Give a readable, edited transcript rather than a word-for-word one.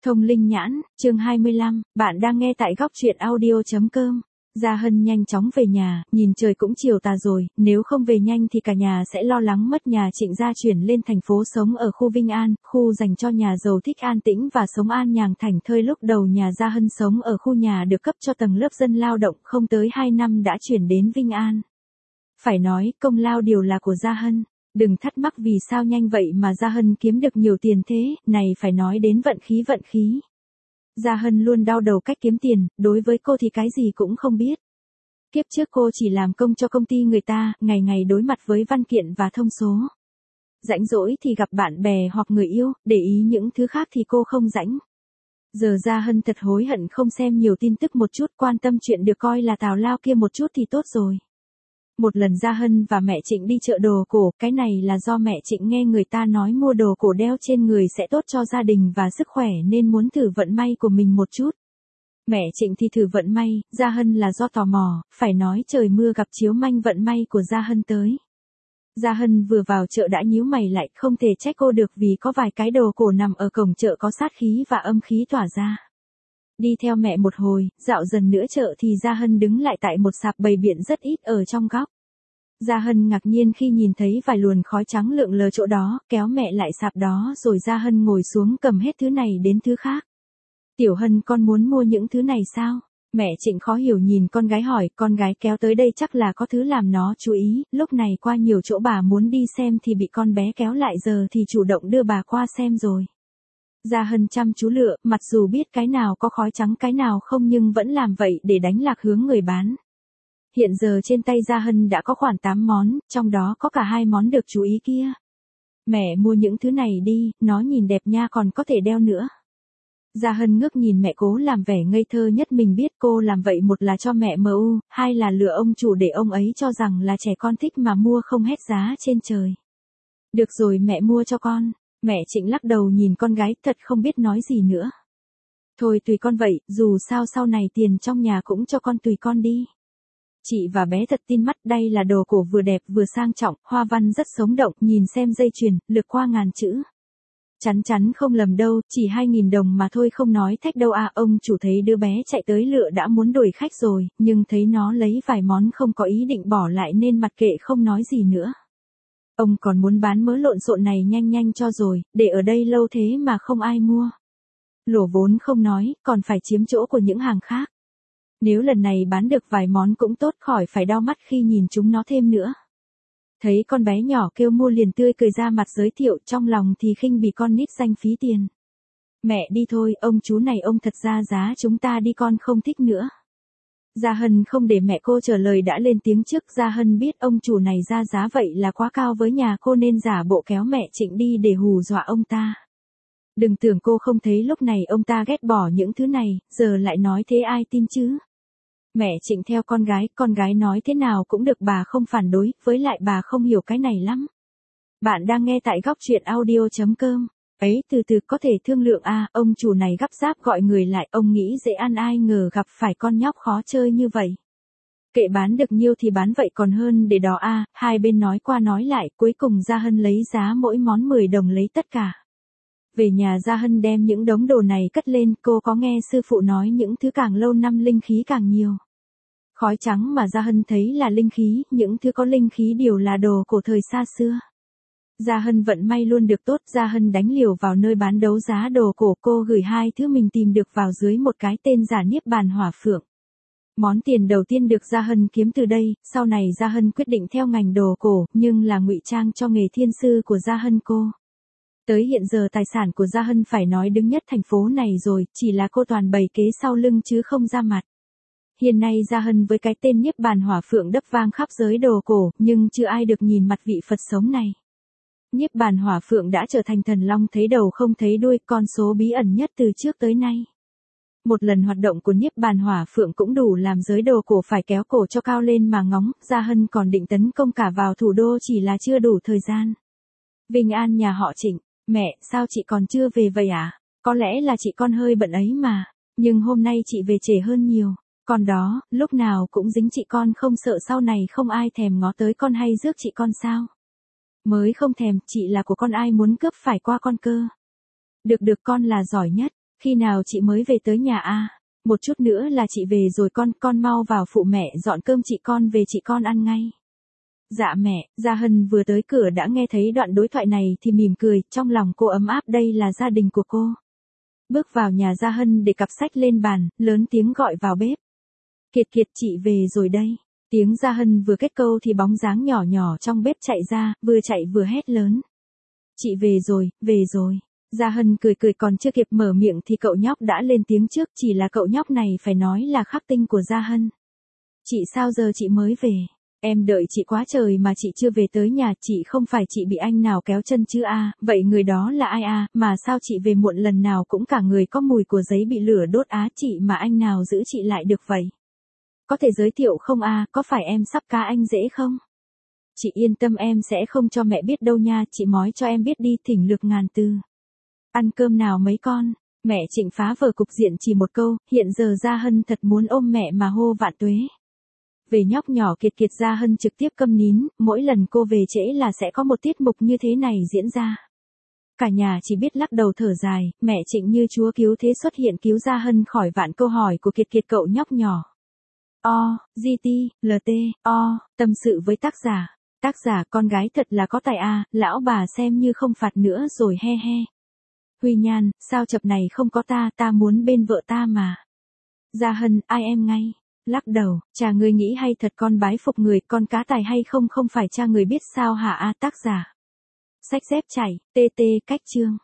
Thông linh nhãn, chương 25, bạn đang nghe tại góc truyện audio.com. Gia Hân nhanh chóng về nhà, nhìn trời cũng chiều tà rồi, nếu không về nhanh thì cả nhà sẽ lo lắng mất nhà. Trịnh gia chuyển lên thành phố sống ở khu Vinh An, khu dành cho nhà giàu thích an tĩnh và sống an nhàn thảnh thơi. Lúc đầu nhà Gia Hân sống ở khu nhà được cấp cho tầng lớp dân lao động, không tới 2 năm đã chuyển đến Vinh An. Phải nói, công lao đều là của Gia Hân. Đừng thắc mắc vì sao nhanh vậy mà Gia Hân kiếm được nhiều tiền thế, này phải nói đến vận khí. Gia Hân luôn đau đầu cách kiếm tiền, đối với cô thì cái gì cũng không biết. Kiếp trước cô chỉ làm công cho công ty người ta, ngày ngày đối mặt với văn kiện và thông số. Rảnh rỗi thì gặp bạn bè hoặc người yêu, để ý những thứ khác thì cô không rảnh. Giờ Gia Hân thật hối hận không xem nhiều tin tức một chút, quan tâm chuyện được coi là tào lao kia một chút thì tốt rồi. Một lần Gia Hân và mẹ Trịnh đi chợ đồ cổ, cái này là do mẹ Trịnh nghe người ta nói mua đồ cổ đeo trên người sẽ tốt cho gia đình và sức khỏe nên muốn thử vận may của mình một chút. Mẹ Trịnh thì thử vận may, Gia Hân là do tò mò, phải nói trời mưa gặp chiếu manh vận may của Gia Hân tới. Gia Hân vừa vào chợ đã nhíu mày lại, không thể trách cô được vì có vài cái đồ cổ nằm ở cổng chợ có sát khí và âm khí tỏa ra. Đi theo mẹ một hồi, dạo dần nữa chợ thì Gia Hân đứng lại tại một sạp bày biện rất ít ở trong góc. Gia Hân ngạc nhiên khi nhìn thấy vài luồn khói trắng lượn lờ chỗ đó, kéo mẹ lại sạp đó rồi Gia Hân ngồi xuống cầm hết thứ này đến thứ khác. Tiểu Hân, con muốn mua những thứ này sao? Mẹ Trịnh khó hiểu nhìn con gái hỏi, con gái kéo tới đây chắc là có thứ làm nó chú ý, lúc này qua nhiều chỗ bà muốn đi xem thì bị con bé kéo lại, giờ thì chủ động đưa bà qua xem rồi. Gia Hân chăm chú lựa, mặc dù biết cái nào có khói trắng cái nào không nhưng vẫn làm vậy để đánh lạc hướng người bán. Hiện giờ trên tay Gia Hân đã có khoảng 8 món, trong đó có cả 2 món được chú ý kia. Mẹ mua những thứ này đi, nó nhìn đẹp nha, còn có thể đeo nữa. Gia Hân ngước nhìn mẹ cố làm vẻ ngây thơ nhất mình biết, cô làm vậy một là cho mẹ MU, hai là lừa ông chủ để ông ấy cho rằng là trẻ con thích mà mua không hết giá trên trời. Được rồi mẹ mua cho con. Mẹ Trịnh lắc đầu nhìn con gái thật không biết nói gì nữa. Thôi tùy con vậy, dù sao sau này tiền trong nhà cũng cho con, tùy con đi. Chị và bé thật tin mắt, đây là đồ cổ vừa đẹp vừa sang trọng, hoa văn rất sống động, nhìn xem dây chuyền, lược qua ngàn chữ. Chắn không lầm đâu, chỉ 2.000 đồng mà thôi, không nói thách đâu à. Ông chủ thấy đứa bé chạy tới lựa đã muốn đuổi khách rồi, nhưng thấy nó lấy vài món không có ý định bỏ lại nên mặc kệ không nói gì nữa. Ông còn muốn bán mớ lộn xộn này nhanh cho rồi, để ở đây lâu thế mà không ai mua. Lỗ vốn không nói, còn phải chiếm chỗ của những hàng khác. Nếu lần này bán được vài món cũng tốt, khỏi phải đau mắt khi nhìn chúng nó thêm nữa. Thấy con bé nhỏ kêu mua liền tươi cười ra mặt giới thiệu, trong lòng thì khinh bỉ con nít danh phí tiền. Mẹ đi thôi, ông chú này ông thật ra giá chúng ta đi, con không thích nữa. Gia Hân không để mẹ cô trả lời đã lên tiếng trước. Gia Hân biết ông chủ này ra giá vậy là quá cao với nhà cô nên giả bộ kéo mẹ Trịnh đi để hù dọa ông ta. Đừng tưởng cô không thấy lúc này ông ta ghét bỏ những thứ này, giờ lại nói thế ai tin chứ. Mẹ Trịnh theo con gái nói thế nào cũng được, bà không phản đối, với lại bà không hiểu cái này lắm. Bạn đang nghe tại góc truyện audio.com. Ấy, từ từ có thể thương lượng à. Ông chủ này gấp gáp gọi người lại, ông nghĩ dễ ăn ai ngờ gặp phải con nhóc khó chơi như vậy. Kệ bán được nhiêu thì bán vậy còn hơn để đó à. Hai bên nói qua nói lại, cuối cùng Gia Hân lấy giá mỗi món 10 đồng lấy tất cả. Về nhà Gia Hân đem những đống đồ này cất lên, cô có nghe sư phụ nói những thứ càng lâu năm linh khí càng nhiều. Khói trắng mà Gia Hân thấy là linh khí, những thứ có linh khí đều là đồ cổ thời xa xưa. Gia Hân vận may luôn được tốt, Gia Hân đánh liều vào nơi bán đấu giá đồ cổ, cô gửi 2 thứ mình tìm được vào dưới một cái tên giả Niếp Bàn Hỏa Phượng. Món tiền đầu tiên được Gia Hân kiếm từ đây, sau này Gia Hân quyết định theo ngành đồ cổ, nhưng là ngụy trang cho nghề thiên sư của Gia Hân cô. Tới hiện giờ tài sản của Gia Hân phải nói đứng nhất thành phố này rồi, chỉ là cô toàn bày kế sau lưng chứ không ra mặt. Hiện nay Gia Hân với cái tên Niếp Bàn Hỏa Phượng đấp vang khắp giới đồ cổ, nhưng chưa ai được nhìn mặt vị Phật sống này. Niếp Bàn Hỏa Phượng đã trở thành thần long thấy đầu không thấy đuôi, con số bí ẩn nhất từ trước tới nay. Một lần hoạt động của Niếp Bàn Hỏa Phượng cũng đủ làm giới đồ cổ phải kéo cổ cho cao lên mà ngóng. Gia Hân còn định tấn công cả vào thủ đô, chỉ là chưa đủ thời gian. Vinh An nhà họ Trịnh. Mẹ, sao chị còn chưa về vậy à? Có lẽ là chị con hơi bận ấy mà, nhưng hôm nay chị về trễ hơn nhiều. Con đó, lúc nào cũng dính chị, con không sợ sau này không ai thèm ngó tới con hay rước chị con sao? Mới không thèm, chị là của con, ai muốn cướp phải qua con cơ. Được con là giỏi nhất. Khi nào chị mới về tới nhà a? Một chút nữa là chị về rồi con mau vào phụ mẹ dọn cơm chị con về chị con ăn ngay. Dạ mẹ, Gia Hân vừa tới cửa đã nghe thấy đoạn đối thoại này thì mỉm cười, trong lòng cô ấm áp đây là gia đình của cô. Bước vào nhà Gia Hân để cặp sách lên bàn, lớn tiếng gọi vào bếp. Kiệt Kiệt chị về rồi đây. Tiếng Gia Hân vừa kết câu thì bóng dáng nhỏ nhỏ trong bếp chạy ra, vừa chạy vừa hét lớn. Chị về rồi, về rồi. Gia Hân cười cười còn chưa kịp mở miệng thì cậu nhóc đã lên tiếng trước, chỉ là cậu nhóc này phải nói là khắc tinh của Gia Hân. Chị sao giờ chị mới về? Em đợi chị quá trời mà chị chưa về tới nhà, chị không phải chị bị anh nào kéo chân chứ a? Vậy người đó là ai a? Mà sao chị về muộn lần nào cũng cả người có mùi của giấy bị lửa đốt á, chị mà anh nào giữ chị lại được vậy? Có thể giới thiệu không a? Có phải em sắp cá anh dễ không? Chị yên tâm em sẽ không cho mẹ biết đâu nha, chị mói cho em biết đi, thỉnh lược ngàn từ. Ăn cơm nào mấy con? Mẹ Trịnh phá vỡ cục diện chỉ một câu, hiện giờ Gia Hân thật muốn ôm mẹ mà hô vạn tuế. Về nhóc nhỏ Kiệt Kiệt Gia Hân trực tiếp câm nín, mỗi lần cô về trễ là sẽ có một tiết mục như thế này diễn ra. Cả nhà chỉ biết lắc đầu thở dài, mẹ Trịnh như chúa cứu thế xuất hiện cứu Gia Hân khỏi vạn câu hỏi của Kiệt Kiệt cậu nhóc nhỏ. GT, LT, tâm sự với tác giả. Tác giả con gái thật là có tài a, lão bà xem như không phạt nữa rồi he he. Huy Nhan, sao chập này không có ta muốn bên vợ ta mà. Gia Hân, ai em ngay. Lắc đầu, cha ngươi nghĩ hay thật con bái phục người, con cá tài hay không phải cha người biết sao hả a tác giả. Sách dép chảy, TT cách chương.